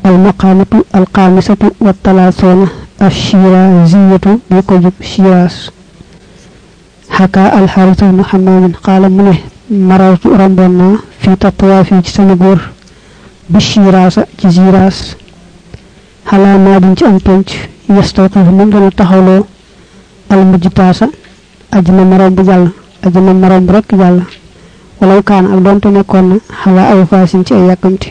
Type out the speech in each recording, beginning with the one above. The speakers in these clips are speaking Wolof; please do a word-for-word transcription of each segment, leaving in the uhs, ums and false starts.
المقامة القامسة والثلاثون الشيرازية بكجب شيراز حكى الحارث بن حمام قال منه مررت رمبنا في تطوافي جسنغور بالشيراز جزيراس حلا نادين ci am penc yastawqif mum dana taxawlo al mujtasa ajna marom bu jall ajna marom rek jall walaw kaan ak donte nekkon na xala aw fasin ci ay yakamti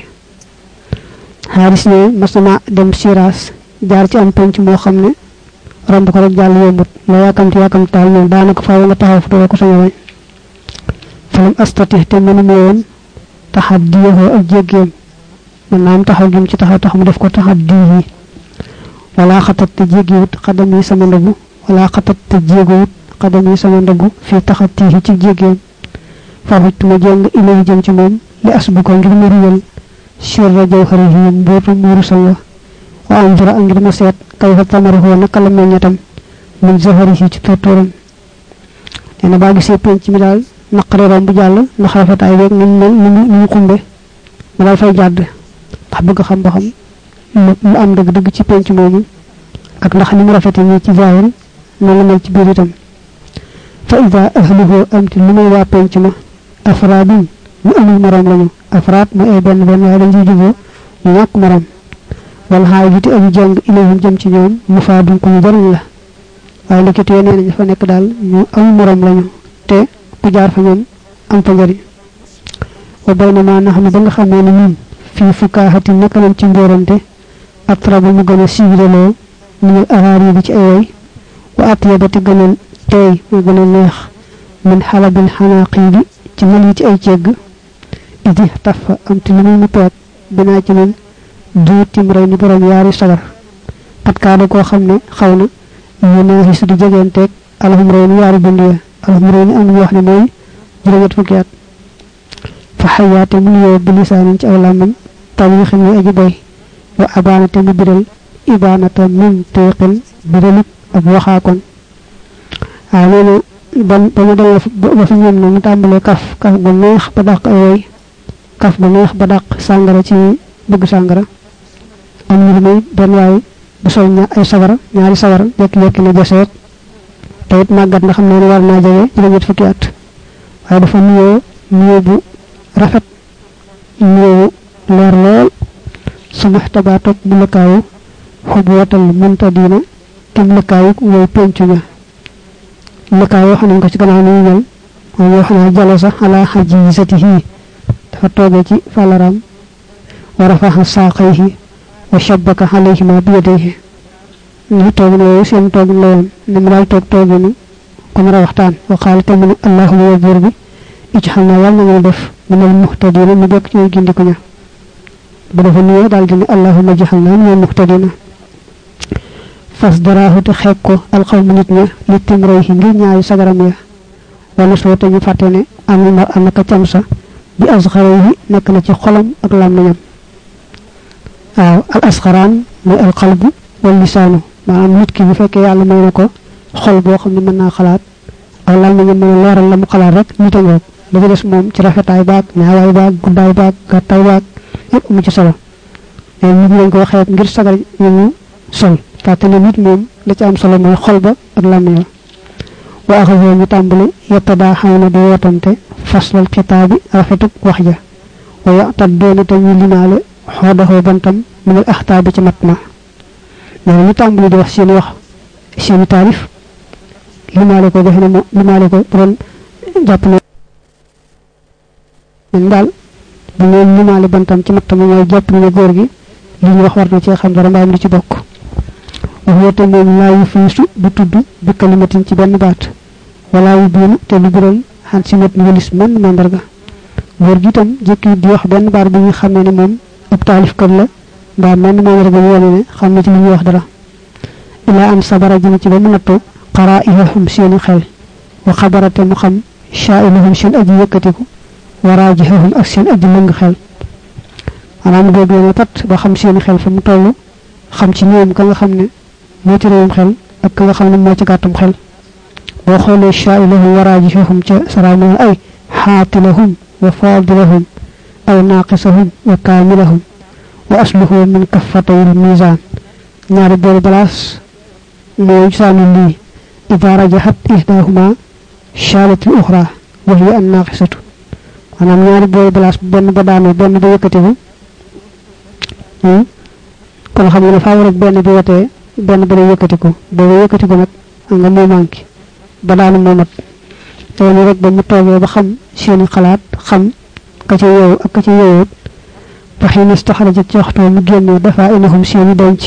haris ne masama dem siras jaar ci am penc mo xamne romb ko rek jall yombut la yakamti yakamti dal ñoo danaka faaw nga taxaw fu do ko sama way falam astati te mënu mo won tahaddihu ak jéggeem man naam taxaw gim ci taxaw tax mu def ko tahaddihi wala khatat jéggiwut xadami sama ndogu wala khatat jéggiwut xadami sama ndogu fi taxatihi ci jéggeem fawit ma jeng ilay jëm ci mom li asbu ko ngir mu riyal sirra jawharihi mbotu muru sawa wa anzura ngir ma set kayfa tamaruhu naka la meñatam min zaharihi ci totoram ena ba gisé penc mi dal naqare rombu jall na xafataay rek ni mel ni ñu xumbe ma dal fay jadd tax bëgg xam ba xam lu am deug deug ci penc momu ak ndax ni mu rafete ni ci zahir no la mel ci biir itam fa ida ahluhu amti lu may wa penc ma afradun ñu amul maram lañu afrad ma ay ben ben way lañu jugo ñak maram wal haajiti ay jang ilayhim jëm ci ñoom mu faadun ko ñu jariñ la way li kete neena ñu fa nek dal ñu am maram lañu te ku jaar fa ñoom am fa jari wa baynama nahnu ba nga xamé ni ñun fi fukahati naka lañ ci ngorante atrabu mu gëna siwirelo ñu araari bi ci ay way wa atiyabati gëna tay mu gëna neex min halabil hanaqidi ci mali ci ay cieg idi tafa am ti limu mu tok bina ci ñun du timray ni borom yaari sagar at kaado ko xamne xawna ñu neexi su di jegentek alhamdulillah yaari bundiya alhamdulillah am wax ni moy juroom fukki at fa hayata mu yo bilisan ci aw lamam tawix ni aji bay wa abanata mu biral ibanata min tayqin biral ak waxa kon alolu ban bañu dal ba fi ñom ñu tambalé kaf kaf bu neex ba dak ay kaf bu neex ba dak sangara ci bëgg sangara am ñu may ben way bu sol ña ay sagara ñaari sagara jek jek na josset tayit magat na xamne war na jage juroom fukki at way dafa nuyo nuyo bu rafet nuyo leer lol sumuhtaba tok bu lakaw xubwatal muntadina kim lakaw way pencu nga lakaw xana ko ci gannaaw ni ñal mo xana jalasa ala hajizatihi dafa toge ci falaram wa rafaha saqayhi wa shabbaka alayhi ma bi yadihi ni tog no seen tog lo ni mu dal tok tog ni ko mara waxtaan wa qala tamma allahumma wa burbi ijhalna yalla nga def min al muhtadina mu bok ci gindi ko ña bu dafa nuyo dal dina allahumma ijhalna min al muhtadina fasdarahu ta xek ko al qawm nit ña li timrayhi ngir ñaari sagaram ya wala so ta ñu fatene amul mar anaka camsa bi azgharihi nek na ci xolam ak lamñam aw al asgharan moy al qalb wal lisanu manam nit ki bu fekke yalla may nako xol bo xamni mën na xalaat ak lamñam mën leral lam xalaat rek nit ngok dafa dess mom ci rafetay baak ñaaway baak gudday baak gattay baak yépp mu ci solo ay nit lañ ko waxe ngir sagal ñu sol fatene nit mom la ci am solo moy xol ba ak lamñam wa akhadhu ñu tambali yatada hawna do wotante faslal kitabi rafetuk wax ja wa ya'taduna tan limaale xodaho bantam min al ahtabi ci matna ñu tambali di wax seen wax seen tarif limaale ko defena mo limaale ko pour japp ne ndal bu ñu limaale bantam ci matna moy japp ne goor gi li ñu wax war na ci xam dara mbaam li ci bokk waxote mom la yu fiisu bu tuddu bi kalimatin ci benn baat wala yu biinu te lu bural han ci nit ngelis man mandarga goor gi tam jekki di wax benn baat bu ñu xamé ne mom ab talif kan la ba man mandarga wone ne xamna ci li wax dara ila am sabara jina ci ba mu natto qara'ihum seen xel wa khabarata mu xam sha'iluhum seen aji yekatiku wa rajihum ak seen aji mang xel anam do do tat ba xam seen xel fa mu tollu xam ci ñoom ka nga xamne mo ci reewum xel ak ka nga xamne mo ci gatum xel bo xolé sha'iluhum wa rajihum ci saramu ay hatilahum wa fadilahum ay naqisuhum wa kamilahum wa asluhu min kaffatayil mizan ñaari bool balaas mooy saanu lii ida rajahat ihdahuma shalat al ukhra wa hiya an naqisatu manam ñaari bool balaas benn ba daanu benn ba yëkkatiku hmm kon xam nga faaw rek benn bi watee benn ba yëkkatiku ba yëkkatiku nag nga mo manki ba daanu mo mat loolu rek ba mu toogee ba xam seeni xalaat xam ka ci yow ak ka ci yow fa xina istaxraja ci waxtu mu génne dafa inahum seeni denc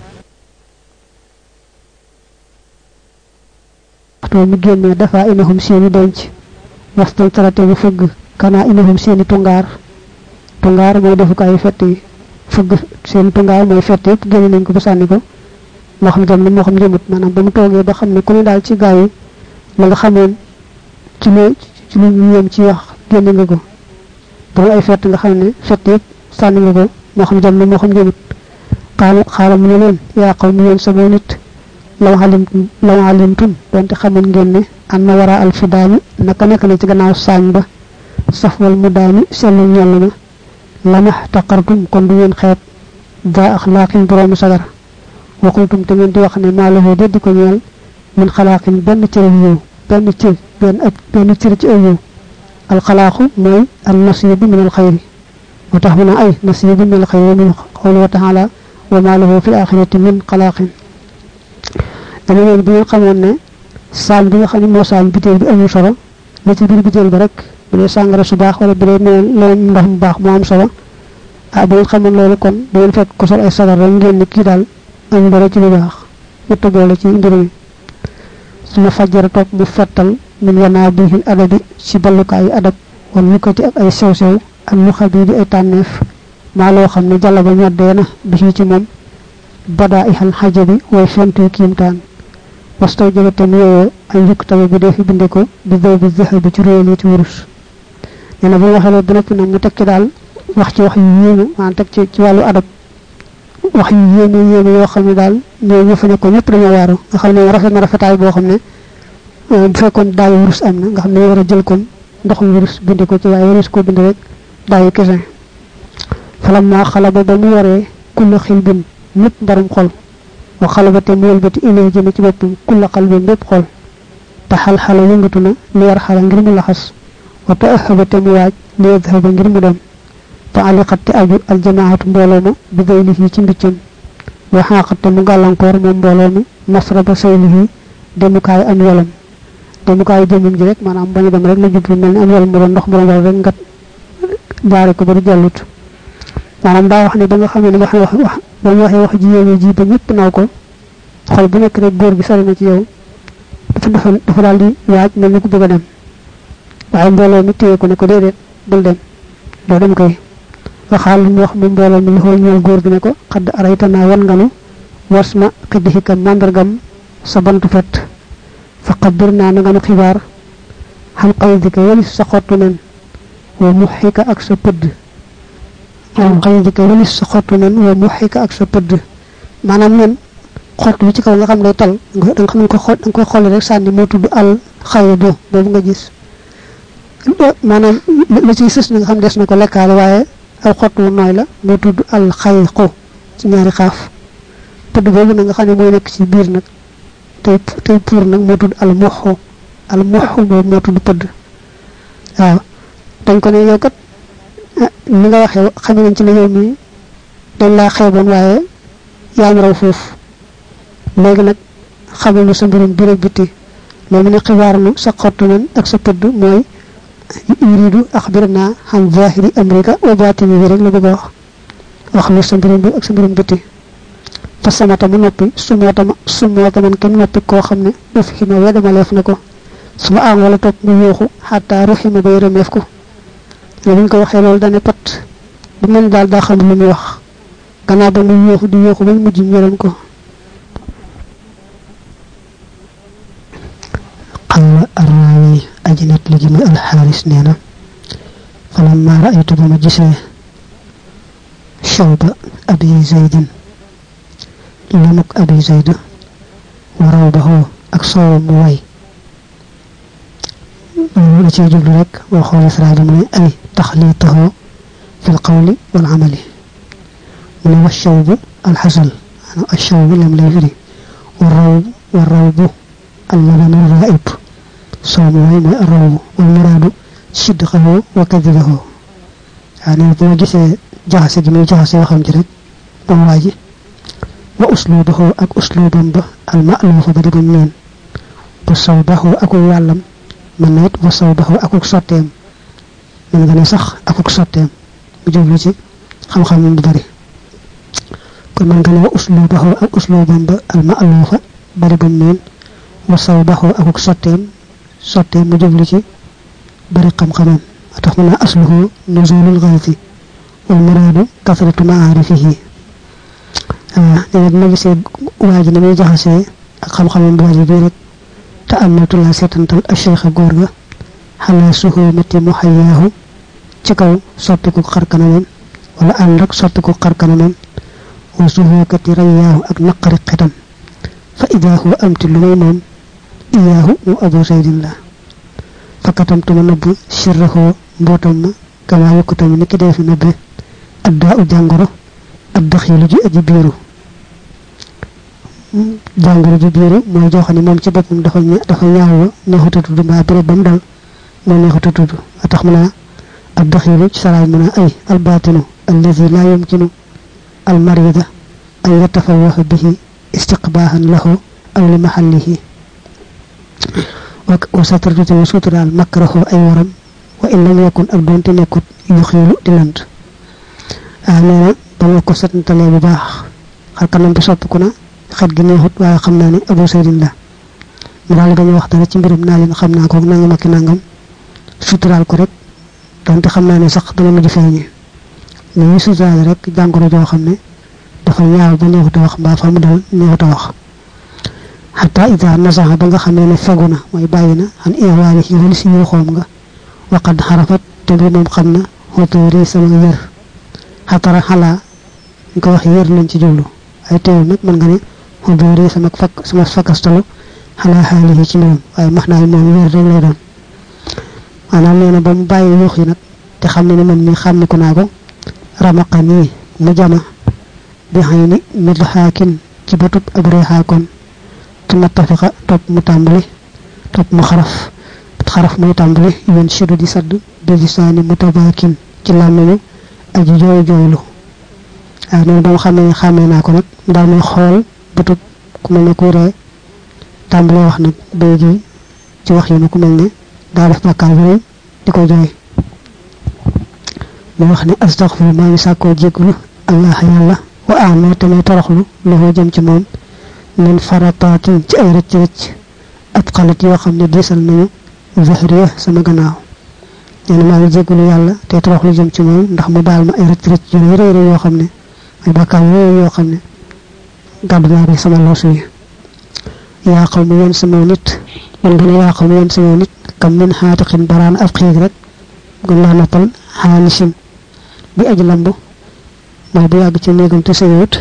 waxtu mu génne dafa inahum seeni denc wastal tarate bu fëgg kana inahum seeni tungaar tungaar mooy defu ko ay fett yi fëgg seeni tungaar mooy fett yëpp génne nañ ko ba sànni ko moo xam jam moo xam jëmut maanaam ba mu toogee ba xam ne ku ne daal ci gaa yi la nga xamoon ci lu ci lu ñëm ci wax génne nga ko bu ay fett nga xam ne fett yëpp sànni nga ko moo xam jam moo xam jëmut xaal xaaral mu ne leen yaa xaw mu yéen sama nit law alimtum law alimtum donte xamoon ngeen ne an na wara al fidaani naka nekk na ci gannaaw saañ ba safwal mu daani sellu ñell na lamax taqartum kon du ngeen xeet daa axlaaqin boroomu sagar waxultum te ngeen di wax ne maa lahu de di ko ñeel min xalaaqin benn cër yow benn cër benn ab benn cër ci ay yow al xalaaqu mooy al nasibu min al xayri wa tax mu ne ay nasibu min al xayri min qawli wa taala wa maa lahu fi l axirati min xalaaqin dama leen bi nga xamoon ne saam bi nga xam ne moo saam biteel bi amul solo la ci biir biteel ba rek bu dee sàngara su baax wala bu dee neen leen ndox mu baax moo am solo ah bu ngeen xamoon loolu kon bu ngeen fekk ko sol ay sagar rek ngeen ni kii daal am dara ci lu baax ñu toboole ci mbir mi suma fajjara toog mu fettal min yanaa bihil adabi ci ballukaayu adab wala lukkati ak ay sew sew ak lu xabi di ay tànneef maa loo xam ne jàlla ba ñoddee na bi ci moom badaa ihal xajabi way fentu kiimtaan wastaw jabate mu yooyee ay yukk tabe bi dee fi binde ko bi doy bi zahabi ci réel ci wurus nee na bu waxee loolu ba noppi nag mu teg ci daal wax ci wax yu yéeme maanaam teg ci ci wàllu adab wax yu yéeme yéeme yoo xam ne daal ñoo ñu fa nekkoon ñëpp dañoo waaru nga xam ne rafet na rafetaay boo xam ne bu fekkoon daay wurus am na nga xam ne war a jël kon ndoxum wurus binde ko ci waaye wurus ko binde rek daay kese falam maa xala ba ba mu waree kulla xil bin ñëpp mbarum xol wa xalabate mu wëlbati ilay jëme ci boppam kulla xalbin bépp xol te xal-xala yëngatu na li war xala ngir mu laxas wa te ëxabate mu waaj li yadhaba ngir mu dem fa aliqat te aju aljamaatu mbooloo ma bi daylihi ci mbiccam wa xaqat te mu gàllankoor moom mbooloo mi masraba saylihi demukaay am yolam demukaay jëmum ji rek maanaam bañu dem rek la jublu mel ni am yolam mu doon ndox mu doon rek ngat jaare ko ba du jallut maanaam daa wax ne ba nga xam ne wax wax wax ba ñu waxee wax ji yéeme ji ba ñëpp naw ko xol bu nekk rek góor bi sori na ci yow dafa dafa dafa daal di waaj mel ni ku bëgg a dem waaye mbooloo mi téye ko ne ko déedéet bul dem doo dem koy waxaal lu mu wax mu mbooloo mi loxoo ñeel góor gi ne ko xadd arayta naa wan nganu was ma xiddi xikam màndargam sa bantu fet fa xabbir naa na nganu xibaar xam xaydika walis sa xottu nen wa muxika ak sa pëdd am xaydika walis sa xottu nen wa muxika ak sa pëdd maanaam nen xott bi ci kaw nga xam day tal nga nga xam ko xol nga koy xool rek sànni moo tudd al xaydu boobu nga gis maanaam la ci sës na nga xam des na ko lekkaale waaye aw xott wu nooy la moo tudd al xayqu ci ñaari xaaf pëdd boobu nag nga xam ne mooy nekk ci biir nag tey tey pour nag moo tudd al muxu al muxu boobu moo tudd pëdd waaw dañ ko ne yow kat ni nga waxee xam nañ ci la yow mi dañ laa xeeboon waaye yaa ñu raw foofu léegi nag xamal nu sa mbirum biir ak bitti loolu ne xibaar nu sa xottu nan ak sa pëdd mooy yuridu axbirna an zahiri amrika wa batini bi rek la bëgg a wax wax nu sa mbirum biir ak sa mbirum bitti fa samata mu noppi sumootama sumoota man kenn noppi koo xam ne uf xima wedama leef na ko su ma am wala topp mu yooxu xataa ruxima bay remeef ko ne buñ ko waxee loolu dane pat bu mel daal daa xam lu muy wax gannaaw ba mu yooxu di yooxu bañ mujj ñëram ko قال الراوي أجنت لجمع الحارس نينا فلما رأيت بمجسه شوب أبي زيد لمك أبي زيد وروبه أكسو موي التي يجب لك وخول إسرائيل من أي تخليطه في القول والعمل من والشوب الحصل الشوب لم لا يفري والروب والروب اللبن الرائب صوم وين الروب والمراد صدقه وكذبه يعني بو جيسه جاحسه جي مي جاحسه waxam ci rek bam waji wa uslubuhu ak uslubam ba al ma'luf ba di min bu sawbahu ak walam man nit wa sawbahu ak sotem man nga sax ak sotem bu joblu ci xam xam bu bari kon man nga ne uslubuhu ak uslubam ba al ma'luf bari bu min wa sawbahu ak sotem sotem mu joblu ci bari xam xamam tax na asluhu nuzulul ghaythi wal muradu kasratu ma'arifihi ah dina ma gisee waaji ni muy jaxase ak xam xamam bu waji bi rek ta'amatu la setantal ash-shaykh gorga hala suhumati muhayyahu ci kaw soppiku xarkanam wala and ak soppiku xarkanam wa suhukati rayahu ak naqari xitam fa idha huwa amti lumay mom iyahu wa abu sayyidillah fakatamtu nabbu sirruhu mbotam kama yakutam niki def nabbe adda u jangoro adkhilu ji aji biru jangoro ji biru moy jo xani mom ci bopum dafa dafa ñaaw neexuta tuddu ba bere bam dal mo neexuta tuddu tax muna adkhilu ci saray muna ay al batinu allazi la yumkinu al marida an yatafawwaha bihi istiqbahan lahu aw li mahallihi wa satratu sutural makrahu ay waram wa in lam yakun ak donte nekut yuxilu dilant amena dama ko satantale bu baax xal kanam bi soppiku na xet gi neexut waaye xam naa ne abu saydin la mu daal dañu wax dara ci mbirum naa leen xam naa ko nangam ak nangam sutural ko rek donte xam naa ne sax dana mujj feeñe ni sutural rek jàngoro joo xam ne dafa ñaaw ba neexut wax mbaa fa mu dal neexut wax hatta idha nazaha ba nga xamee ne fegu na mooy bàyyi na an iwaani yi wala si yoo xoom nga waqad harafat te bi moom xam na xotoori sama yër xatara xalaa ñu ko wax yër lañ ci jublu ay teewul nag mën nga ne xotoori sama fak sama fakastalu xalaa xaalihi ci moom waaye max naa moom yër rek lay doon maanaam nee na ba mu bàyyi yuux yi nag te xam ne ne man mi xàmmi ko naa ko ramaqa nii mu jama bi xëy ni midxaakin ci batub ab reexaakoon tuma tafiqa top mu tambali top mu xaraf xaraf muy tambali yon shidu di sadd de lisani mutabakin ci lamelu aji joy joylu ay non dama xamé xamé nako nak dal may xol butut ku melni ku re tambali wax nak beegi ci wax yi ku melni da def bakkar bi diko joy mo wax ni astaghfiru ma yasako jéglu allah yalla wa a'ma tamay taraxlu lo jëm ci mom min faratatin ci ay rëcc rëcc ab xalat yoo xam ne diisal nañu zahriya sama gannaaw ñene maa ngi jégalu yàlla te torox lu jëm ci moom ndax mu baal ma ay rëcc rëcc yu rëy rëy yoo xam ne ay bakkaar yooyu yoo xam ne gàddu naa ko sama loosu yi yaa xaw mi yéen sama nit man nga ne yaa xaw mi yéen sama nit kam min xaatiqin baraan ab xiig rek gën laa noppal xaanisin bi aji lamb mooy bu yàgg ci néegam te sëyut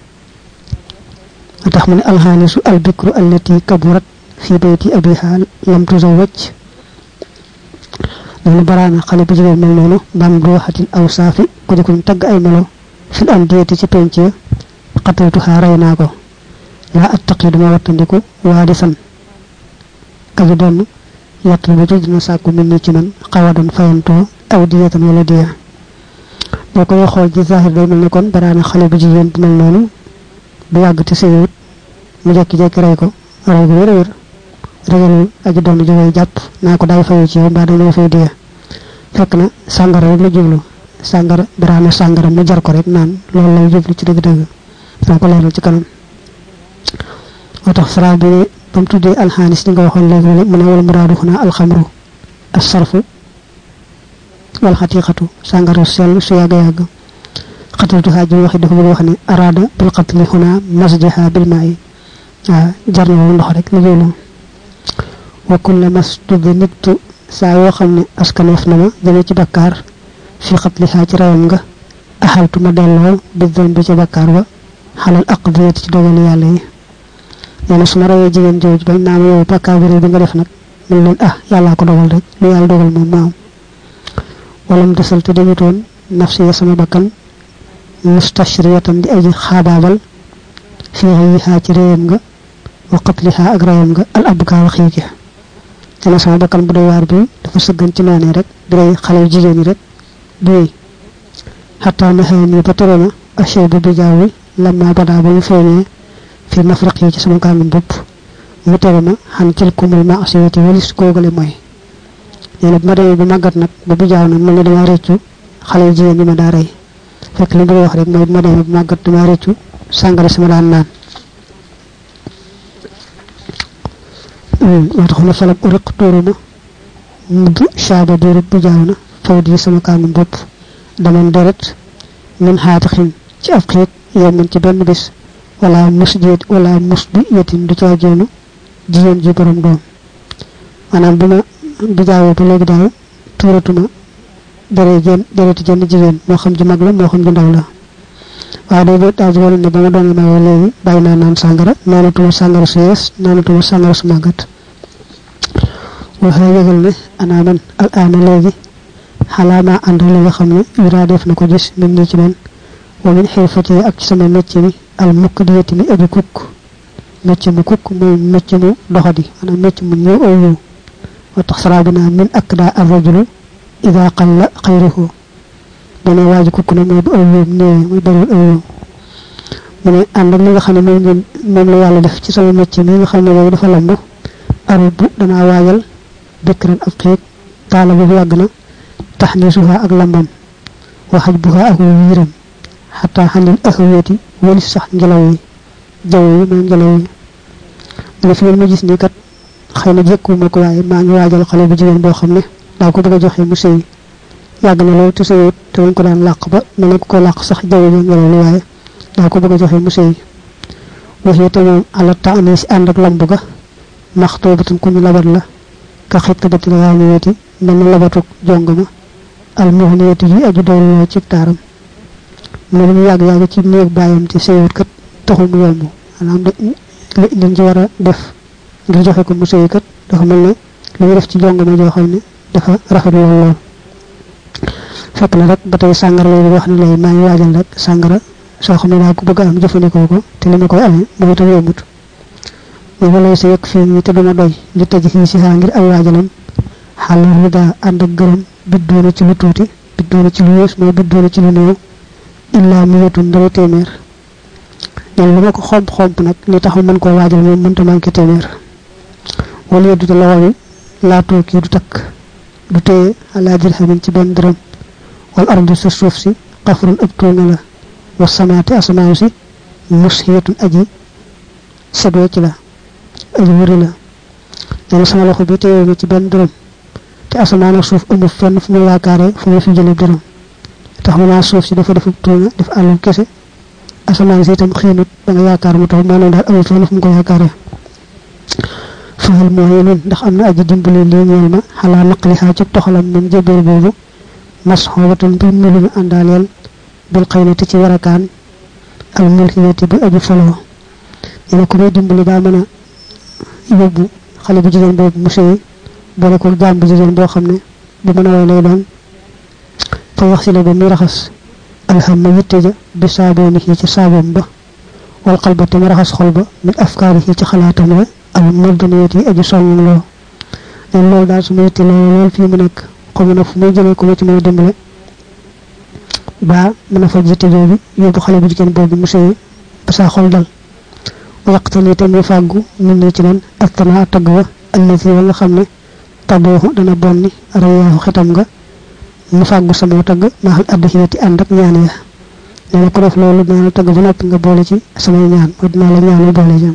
tax mu ne alhanisu albikru allati kaburat fi bayti abiha lam tuzawwaj lolu barana xale bu jigeen mel nonu bam do hatin aw safi ko di ko tag ay melo fil andiyati ci pencie qataltu harayna ko la attaqidu ma watandiku wadisan kaji don yattu bu dina sakku minni ci man qawadan fayanto aw diyatan wala diya boko xol ci zahir day melni kon barana xale bu jigeen mel nonu bu yag te seyut mu jekki jekki ray ko ray bu wër regal aji don jogay japp nako day fayu ci ba dañu fay diya fekk na sangara rek la jublu sangara barana sangara mu jar ko rek naan loolu lay jublu ci deug deug da ko leral ci kanam motax fra bi bam tuddé al hanis nga waxon légui mu ne wal muradu huna al khamru as sarfu wal khatiqatu sangara sel su yaga yaga qataltu haji waxi dafa bëgg wax ni arada bil qatl huna masjaha bil ma'i jarna ndox rek la jëlu wa kullu mastudnibtu sa yo xamne askanef na ma jëme ci bakkar fi qatliha ci rawam nga ahaltu ma delo bi zambi ci bakkar wa halal aqdiyati ci dogal yalla yi yana suma rawé jigen joj bañ na ma yow bakkar bi nga def nak min len ah yalla ko dogal rek lu yalla dogal mom maam walam desal te demuton nafsi ya sama bakkan mustashriyatan di aji xaabaabal fi ghayha ci réyam nga wa qatliha ak rayam nga al abka xiiki dana sama bakkan bu doy waar bi dafa sëggan ci noonee rek di rey xale jigéen ñi rek di wéy xataa naxee ba tere na achey bu bijaaw wi lamma badaa ba mu feeñee fi mafraq yi ci sama kàngam bopp mu tere ma xan tilkumul maasiyati walis koogale mooy neena bu ma demee bu màggat nag ba bijaaw nag mel ne dama réccu xale jigéen ñi ma daa rey fekk li bëgg wax rek mooy bu ma demee bu màggat dama réccu sàngara sama daan naan moo tax na falab uriq tuuruma mudd shaaba diirub bijaaw na faw di sama kàngam bopp daman deret min xaatixin ci ab xiit yemman ci benn bis wala mus jeet wala mus bi yetin du caa génnu jigéen ji borom doom maanaam bu ma bijaawee ba léegi daal tuuratuma dere jën dereti jënn jigéen moo xam ji mag la moo xam ji ndaw la waaw day boo daal wala ne ba ma doon mayoo léegi bàyyi naa naan sàngara naanatuma sàngara su yees naanatuma sàngara su màggat waxee yëgal ne anaa man al aana léegi xalaama ànd li nga xam ne yuraa def na ko gis min nii ci man wa min xirfati ak ci sama mécc mi al mukk di yetti mi aji kukk mécc mu kukk mooy mécc mu doxadi maanaam mécc mu ñëw aw ñëw wa tax saraa bi naa min ak daa ar rajulu ida qalla xayruhu dana waaji kukk na mooy bu aw ñëw néewee muy bariwul aw ñëw mu ne ànd ak li nga xam ne moom ngeen moom la yàlla def ci sama mécc mi nga xam ne léegi dafa lamb arut bu danaa waajal bikran ab xiig taala bu yàgg na taxnisuha ak lambam wa xajbuha ak wiiram xataa xanil axawiyati walis sax ngelaw yi jaw yi mooy ngelaw yi mu ne fi ngeen ma gis nii kat xëy na jëkku ma ko waaye maa ngi waajal xale bu jigéen boo xam ne daa ko bëgg a joxe mu sëy yàgg na loolu te sëyut te wañ ko daan làq ba mel ne ku ko làq sax jaw yi ngelaw li waaye daa ko bëgg a joxe mu sëy waxee te moom ala taani si ànd ak lamb ga maxtoobatun ku ñu labat la ka xit dati la yaaniweeti mel na labatuk jongama al muhniyati yi aju doyloo ci taaram mu ne mu yàgg yàgg ci néeg bàyyam te sëyut kat taxul mu yomb maanaam liñ ci war a def ngir joxe ko mu sëy kat dafa mel ne li ñu def ci jongama joo xam ne dafa rafet lool lool fekk na rek ba tey sàngara lay wax ne lay maa ngi waajal rek sàngara soo xam ne daa ko bëgg a am jëfandikoo ko te li ma koy amee mooy itam yombut mais walay sa yëg fii nii te duma doy li taj xii si xaa ngir ay waajalam xàll rida ànd ak gërëm biddoona ci lu tuuti biddoona ci lu yées mooy biddoona ci lu néew illaa miyatun dara téeméer ñen lu ma ko xomp xomp nag li taxul mën koo waajal moom mënta manqué téeméer wala yeddu te loxo bi laa tookii du takk du téye alaa dirhamin ci benn dërëm wal ardu sa suuf si xafrun ëpp tuunga la wa samaate asamaaw si mushiyatun aji sedwee ci la aji wëri la ñen sama loxo bi téye ma ci benn dërëm te asamaan ak suuf amul fenn fu mu yaakaare fu mu fi jëlee dërëm tax mu naa suuf si dafa defub tuuña def àllum kese asamaan si itam xiinut ba nga yaakaar mu tax maanaam daal amul fenn fu mu ko yaakaare fahal mooy nun ndax am na aji dimbali lii ñeel ma xalaa naqli xaa ci toxalam moom jébéer boobu mas xoobatan bi mu lu ñu àndaaleel bil xëynati ci warakaan al mulkinati bi aji foloo ñene ku may dimbali daa mën a yóbbu xale bu jigéen boobu mu sëy boole ko jaam bu jigéen boo xam ne bu mën a way lay doon fa wax si la ba muy raxas alhamma yitte ja bi saaboo ni ci saaboom ba wal xalba te mu raxas xol ba min afkaari yi ci xalaatam la al mabdaniyat yi aju soññ loo leen loolu daal su ma yitte loolu lool fii mu nekk xamu na fu muy jëlee ku ma ci may dimbale ba mën a faj yitte jooju yóbbu xale bu jigéen boobu mu sëy ba saa xol dal waqtali te muy fàggu nit ñi ci man astana tagg wa allati wa nga xam ne tabooxu dana bonni rayaaxu xitam nga mu fàggu sama tagg maaxal addu xiyati ànd ak ñaan ya nee na ko def loolu dina la tagg ba noppi nga boole ci samay ñaan mooy dinaa la ñaanal boole jam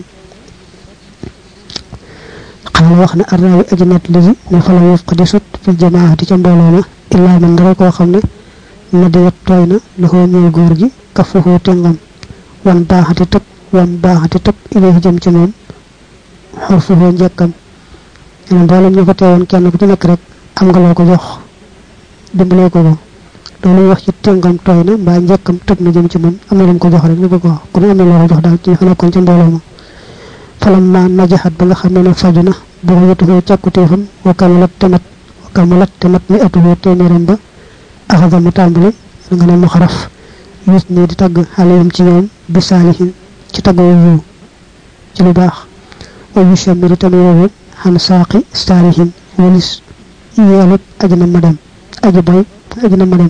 xaala wax ne arnaawi aji net ligi ne fa la yof ko di sut fi jamaati ca mbooloo ma illaa man dara koo xam ne na di yet tooy na lu xoo ñëw góor gi kafuxoo tengam wan baaxati tëb wan baaxati tëb ilayhi jëm ci moom xurfuxoo njëkkam ñene mboolem ñu ko teewoon kenn ku ci nekk rek am nga loo ko jox dimbalee ko ko loolu wax ci tengam tooy na mbaa njëkkam tëb na jëm ci moom am na lu ko jox rek ñu bëgg wax ku ne am na loo ko jox daal ci ñu fa nekkoon ci mbooloo ma falam ma najaxat ba nga xam ne ne faju na boo yëtuhoo càkkutéefam wa kamalat temat kamalat te mat mi atuhoo téeméeram ba axada mu tàmbali nga ne mu xaraf yus ni di tagg alayhim ci ñoom bi saalihin ci taggoo yu ci lu baax wa yushamiru tamit woowu xam saaqi staarihin walis yeelut aji na ma dem aji boy aji na ma dem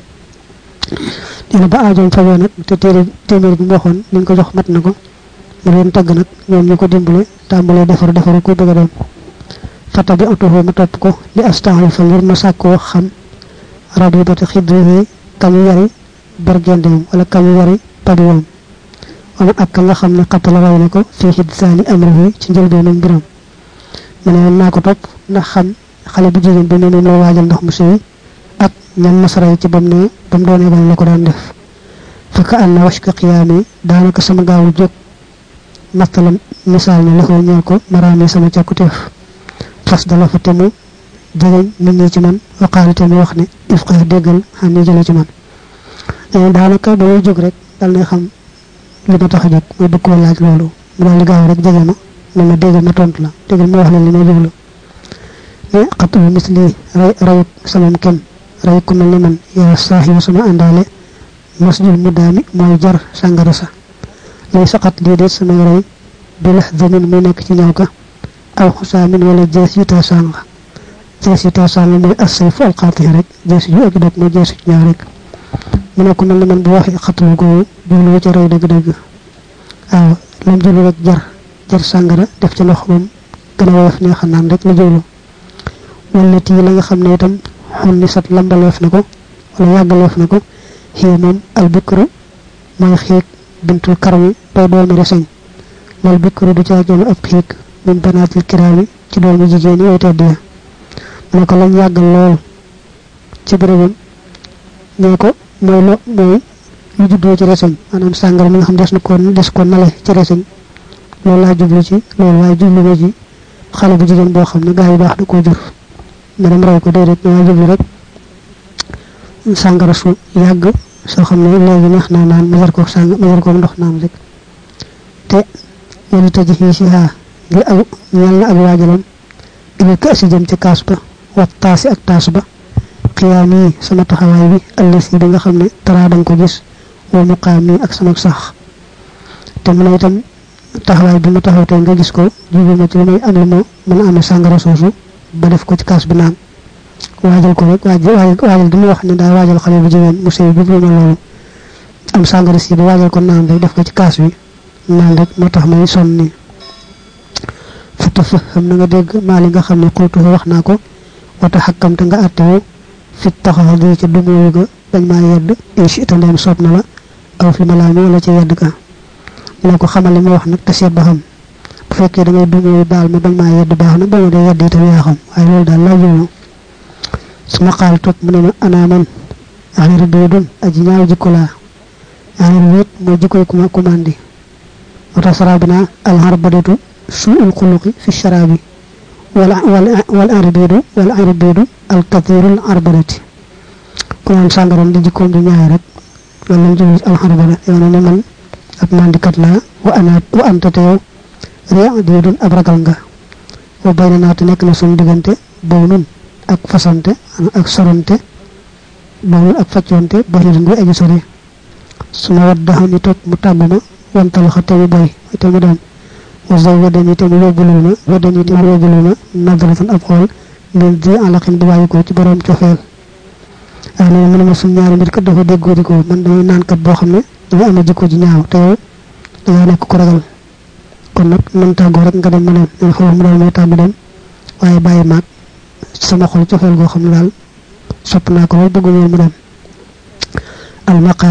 dina ba aajoom fajoo nag te téere téeméer bi mu waxoon liñ ko jox mat na ko mu leen tagg nag ñoom ñu ko dimbale tàmbalee defar defaru ko bëgg a dem fata bi atuhu ma topp ko li astaarifa ngir ma sàkkoo xam rabibati xidrihi kañu yari bergendem wala kañu yari pabiwam wala ak ka nga xam ne xattala ray na ko fii xidsaani amrihi ci njëlbeenu mbiram mu ne naa ko topp ndax xam xale bu jigéen bi ne moom la waajal ndox mu sëy ak ñan masaray ci bam ne bam doonee bañ la ko daan def fekk an na washka qiyaami daanaka sama gaawu jóg nattalam misaal ne laxoo ñeel ko maraami sama càkkuteef fas dala fa temu jegeñ nit ñi ci man waqaali te mu wax ne ifqah déggal xam ni jële ci man daanaka ba muy jóg rek dal na xam li ma tax a jóg mooy bëgg koo laaj loolu mu daal di gaaw rek jege ma ne ma déggal ma tontu la déggal ma wax la li ma jóg la mais xatu misli ray rayut samam kenn ray ku mel ni man yaa saaxibu sama àndaale masjul muddaami mooy jar sàngara sa lay saqat lii de samay ray bi lax zamin muy nekk ci ñaw ka aw xusaamin wala jees yi taa sànga jees yi taa sànga mooy assayfu alqaati rek jees yu ak dog mooy jees yu ñaaw rek mu ne ku mel ni man bu waxee xatul ko jublu ci ray dëgg-dëgg waaw lam jublu rek jar jar sàngara def ci ndox moom gën a woyof neex a naan rek la jublu wala tii la nga xam ne itam xun ni sat lambaleef na ko wala yàggaleef na ko xii moom albikru mooy xiig bintul karami bay doomi reseñ loolu bikru du caa génn ab xiig min banaatil kiraami ci doomi jigéen yi way tedd ya mu ne ko lañ yàggal lool ci bërëbam nee ko mooy lo mooy lu juddoo ci reseñ maanaam sàngara mi nga xam des na ko des ko nale ci reseñ loolu laa jublu ci loolu waaye jublu ma ci xale bu jigéen boo xam ne gaa yu baax da koo jur ma dem ray ko déedéet ñoo jublu rek sàngara su yàgg soo xam ne léegi neex naa naan ma jar ko sàng ma jar ko ndox naan rek te wala tëj fii si haa ngir ak ñal na ak waajalam ila ka si jëm ci kaas ba wat taasi ak taas ba xiyaam yi sama taxawaay bi ëllësi bi nga xam ne taraa danga ko gis wa muqaam yi ak sama sax te mu ne itam taxawaay bi ma taxaw tey nga gis ko jublu ma ci li may am li ma mën a amee sàngara soosu ba def ko ci kaas bi naan waajal ko rek waajal waajal di mu wax ne daa waajal xale bu jigéen mu sëy jublu ma loolu am sàngara si ba waajal ko naan rek def ko ci kaas bi naan rek moo tax may sonn nii fata fa xam na nga dégg maa li nga xam ne xultu wax naa ko wata xakkamte nga àttewu fit taxaw di ca dumóoyu ga bañ maa yedd inchi ita ndeem soob na la aw fi ma laa mi wala ca yedd ka mu ne ko xamal li ma wax nag te seet ba xam bu fekkee da ngay dumóoyu baal ma bañ maa yedd baax na ba ma dee yedd itam yaa xam waaye loolu daal laa jublu su ma xaal toog mu ne ma anaa man axir biidun aji ñaaw jikko laa axir wéet mooy jikkoy kuma kumandi wata sarabina alxarbadatu suul xuluqi fi sharabi wala wal arbidu wal arbidu al kathirul arbadati ku naan sàngaram di jikkoom di ñaay rek loolu lañ jublu alxarbada yow ne ne man ab mandikat laa wa ana wa anta te yow ria diidun ab ragal nga wa bay na naatu nekk na suñu diggante bow nun ak fasante ak sorante bow ak facconte bahirun bi aji sori suma waddaxa ni toog mu tàgg ma wantal xa temi boy temi dem wa zaw wadani temi yóbbulul ma wadani temi yóbbulul ma nadratan ab xool min di alaqin bu bàyyi ko ci borom cofeel waaye nee mu ne ma suñ ñaari mbir kat dafa déggoo di ko man damay naan kat boo xam ne dama amee jikko ji ñaaw te yow dangaa nekk ko ragal kon nag man tàggoo rek nga dem ma dem nen xaw mu daal may tàggu dem waaye bàyyi maag sama xol cofeel goo xam ne daal sopp naa ko lool bëggu ñoom mu dem al